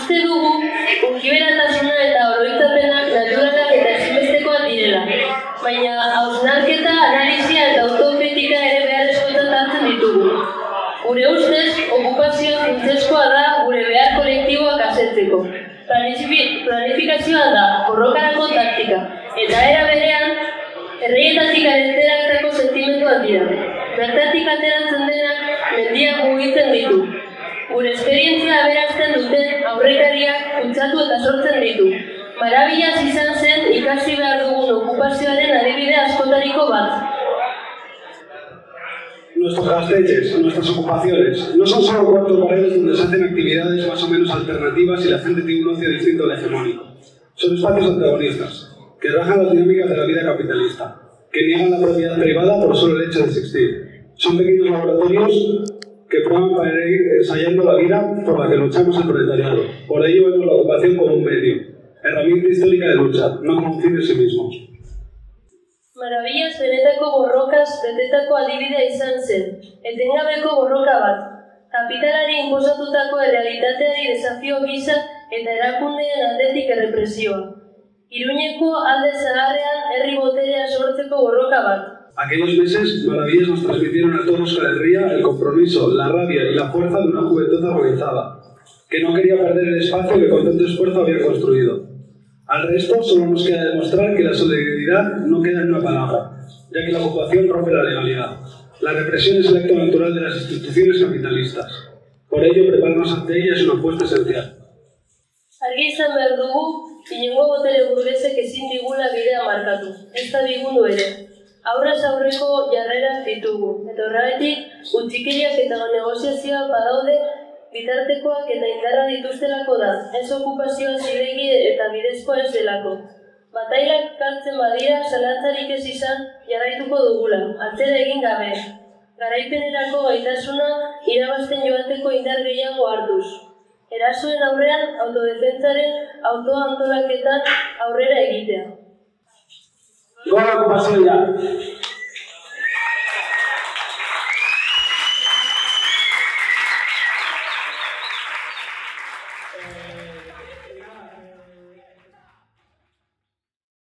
Uste dugu, unkiberetasuna eta oroitzapenak naturalak eta ezinbestekoak direla, baina hausnarketa, analisia eta autokritika ere beharrezkotzat hartzen ditugu. Gure ustez, okupazio funtsezkoa da gure behar kolektiboak asetzeko. Planifikazioa da borrokarako taktika, eta era berean, erreietatik arenteratako sentimenduak dira. Bertatik ateratzen denak mendiak mugitzen ditu. Gure esperientzia aberazten duten aurrekariak kutsatu eta sortzen ditu. Marabilaz izan zen ikasi behar dugun okupazioaren adibide askotariko bat. Nuestros gasteches, nuestras ocupaciones, no son solo cuatro paredes donde se hacen actividades más o menos alternativas y la gente tiene un ocio distinto al hegemónico. Son espacios antagonistas, que rajan las dinámicas de la vida capitalista, que niegan la propiedad privada por solo el hecho de existir. Son pequeños laboratorios que prueban para ir ensayando la vida por la que luchamos el proletariado. Por ello vemos la ocupación como un medio, herramienta histórica de lucha, no como un fin en sí mismo. Marabilaz benetako borrokaz betetako adibidea izan zen, etengabeko borroka bat. Kapitalari inposatutako errealitateari desafio gisa eta erakundeen aldetik errepresioa. Iruñeko alde zaharrean herri boterea sortzeko borroka bat. Aquellos meses, Maravillas nos transmitieron a todos Euskal Herria el compromiso, la rabia y la fuerza de una juventud organizada, que no quería perder el espacio que con tanto esfuerzo había construido. Al resto solo nos queda demostrar que la solidaridad no queda en una palabra, ya que la ocupación rompe la legalidad. La represión es el acto natural de las instituciones capitalistas. Por ello, prepararnos ante ella es una apuesta esencial. Argi izan behar dugu, inongo botere burgesek ezin digula bidea markatu, ez da digundu ere. Aurrez aurreko jarrerak ditugu, eta horregatik utzikeriak eta negoziazioa badaude bitartekoak eta indarra dituztelako da, ez okupazioa zilegi eta bidezkoa ez delako. Batailak kaltzen badira, zalantzarik ez izan jarraituko dugula, atzera egin gabe. Garaipenerako gaitasuna irabazten joateko indar gehiago hartuz. Erasoen aurrean autodefentzaren autoantolaketan aurrera egitea. Gora okupazioa!